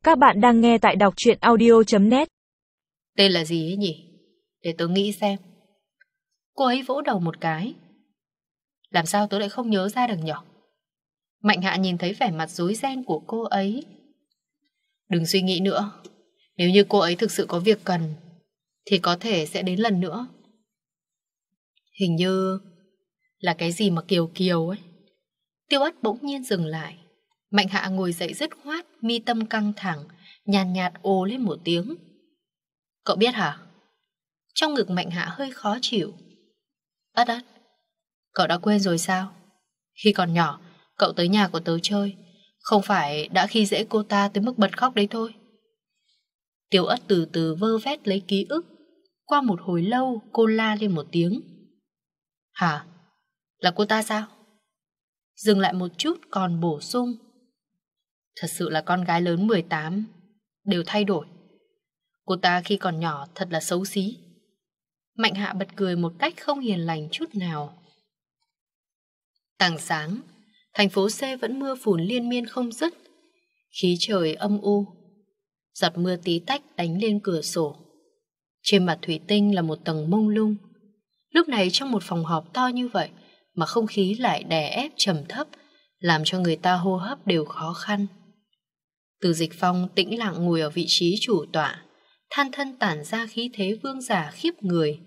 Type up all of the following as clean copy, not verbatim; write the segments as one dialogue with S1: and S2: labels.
S1: Các bạn đang nghe tại đọc truyện audio.net.
S2: Tên là gì ấy nhỉ? Để tớ nghĩ xem. Cô ấy vỗ đầu một cái. Làm sao tớ lại không nhớ ra được nhỉ? Mạnh Hạ nhìn thấy vẻ mặt rối ren của cô ấy. Đừng suy nghĩ nữa. Nếu như cô ấy thực sự có việc cần thì có thể sẽ đến lần nữa. Hình như là cái gì mà Kiều Kiều ấy. Tiêu Ất bỗng nhiên dừng lại. Mạnh Hạ ngồi dậy dứt khoát, mi tâm căng thẳng, nhàn nhạt ồ lên một tiếng. Cậu biết hả? Trong ngực Mạnh Hạ hơi khó chịu. Ất, cậu đã quên rồi sao? Khi còn nhỏ, cậu tới nhà của tớ chơi, không phải đã khi dễ cô ta tới mức bật khóc đấy thôi. Tiêu Ất từ từ vơ vét lấy ký ức. Qua một hồi lâu, cô la lên một tiếng. Hả? Là cô ta sao? Dừng lại một chút còn bổ sung. Thật sự là con gái lớn 18 đều thay đổi. Cô ta khi còn nhỏ thật là xấu xí. Mạnh Hạ bật cười một cách không hiền lành chút nào. Tảng sáng, thành phố C vẫn mưa phùn liên miên không dứt. Khí trời âm u. Giọt mưa tí tách đánh lên cửa sổ. Trên mặt thủy tinh là một tầng mông lung. Lúc này trong một phòng họp to như vậy mà không khí lại đè ép trầm thấp, làm cho người ta hô hấp đều khó khăn. Từ Dịch Phong tĩnh lặng ngồi ở vị trí chủ tọa, than thân tản ra khí thế vương giả khiếp người.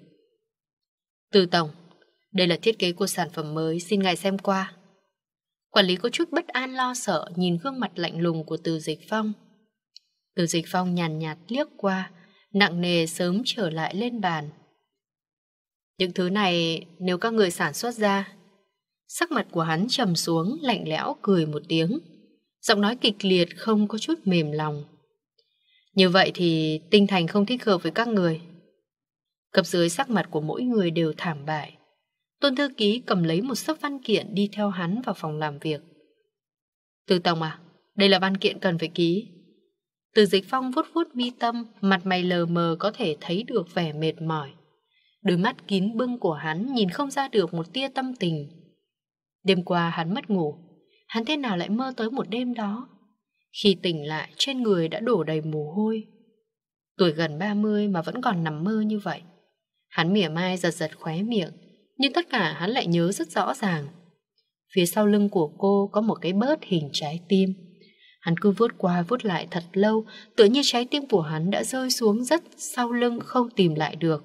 S2: Từ tổng, đây là thiết kế của sản phẩm mới, xin ngài xem qua. Quản lý có chút bất an lo sợ nhìn gương mặt lạnh lùng của Từ Dịch Phong. Từ Dịch Phong nhàn nhạt liếc qua, nặng nề sớm trở lại lên bàn. Những thứ này nếu các người sản xuất ra. Sắc mặt của hắn trầm xuống, lạnh lẽo cười một tiếng. Giọng nói kịch liệt không có chút mềm lòng. Như vậy thì Tinh Thành không thích hợp với các người. Cấp dưới sắc mặt của mỗi người đều thảm bại. Tôn thư ký cầm lấy một xấp văn kiện đi theo hắn vào phòng làm việc. Từ tổng à, đây là văn kiện cần phải ký. Từ Dịch Phong vuốt vuốt mi tâm, mặt mày lờ mờ có thể thấy được vẻ mệt mỏi. Đôi mắt kín bưng của hắn nhìn không ra được một tia tâm tình. Đêm qua hắn mất ngủ. Hắn thế nào lại mơ tới một đêm đó? Khi tỉnh lại trên người đã đổ đầy mồ hôi. Tuổi gần 30 mà vẫn còn nằm mơ như vậy. Hắn mỉa mai giật giật khóe miệng, nhưng tất cả hắn lại nhớ rất rõ ràng. Phía sau lưng của cô có một cái bớt hình trái tim. Hắn cứ vuốt qua vuốt lại thật lâu, tựa như trái tim của hắn đã rơi xuống rất sau lưng không tìm lại được.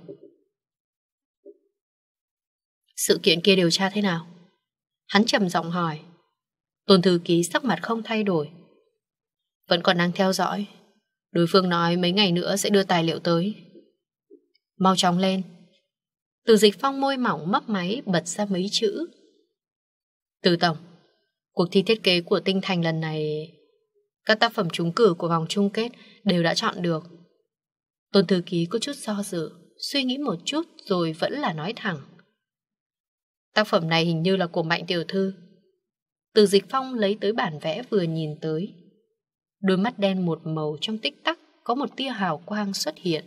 S2: Sự kiện kia điều tra thế nào? Hắn trầm giọng hỏi. Tôn thư ký sắc mặt không thay đổi. Vẫn còn đang theo dõi. Đối phương nói mấy ngày nữa sẽ đưa tài liệu tới. Mau chóng lên. Từ Dịch Phong môi mỏng mấp máy bật ra mấy chữ. Từ tổng, cuộc thi thiết kế của Tinh Thành lần này, các tác phẩm trúng cử của vòng chung kết đều đã chọn được. Tôn thư ký có chút do dự, suy nghĩ một chút rồi vẫn là nói thẳng. Tác phẩm này hình như là của Mạnh tiểu thư. Từ Dịch Phong lấy tới bản vẽ vừa nhìn tới. Đôi mắt đen một màu trong tích tắc có một tia hào quang xuất hiện.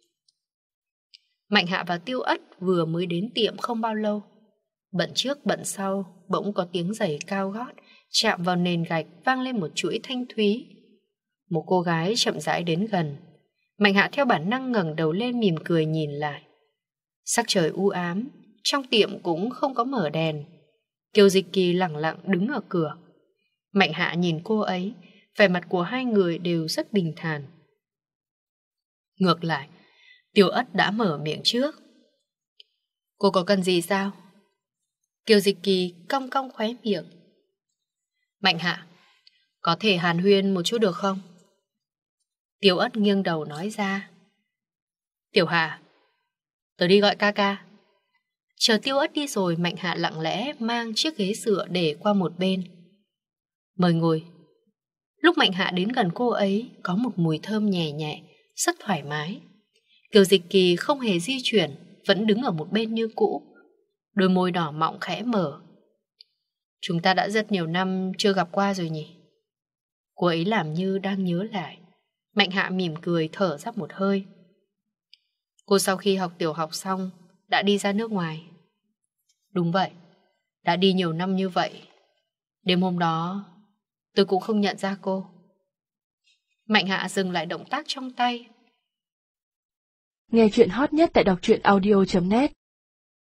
S2: Mạnh Hạ và Tiêu Ất vừa mới đến tiệm không bao lâu. Bận trước bận sau, bỗng có tiếng giày cao gót chạm vào nền gạch vang lên một chuỗi thanh thúy. Một cô gái chậm rãi đến gần. Mạnh Hạ theo bản năng ngẩng đầu lên mỉm cười nhìn lại. Sắc trời u ám, trong tiệm cũng không có mở đèn. Kiều Dịch Kỳ lẳng lặng đứng ở cửa. Mạnh Hạ nhìn cô ấy, vẻ mặt của hai người đều rất bình thản. Ngược lại, Tiêu Ất đã mở miệng trước. Cô có cần gì sao? Kiều Dịch Kỳ cong cong khóe miệng. Mạnh Hạ, có thể hàn huyên một chút được không? Tiêu Ất nghiêng đầu nói ra. Tiểu Hạ, tớ đi gọi ca ca. Chờ Tiêu Ất đi rồi, Mạnh Hạ lặng lẽ mang chiếc ghế dựa để qua một bên. Mời ngồi. Lúc Mạnh Hạ đến gần cô ấy, có một mùi thơm nhẹ nhẹ, rất thoải mái. Kiều Dịch Kỳ không hề di chuyển, vẫn đứng ở một bên như cũ. Đôi môi đỏ mọng khẽ mở. Chúng ta đã rất nhiều năm chưa gặp qua rồi nhỉ? Cô ấy làm như đang nhớ lại. Mạnh Hạ mỉm cười thở ra một hơi. Cô sau khi học tiểu học xong đã đi ra nước ngoài. Đúng vậy, đã đi nhiều năm như vậy. Đêm hôm đó tôi cũng không nhận ra cô. Mạnh Hạ dừng lại động tác trong tay.
S1: Nghe chuyện hot nhất tại đọc truyện audio.net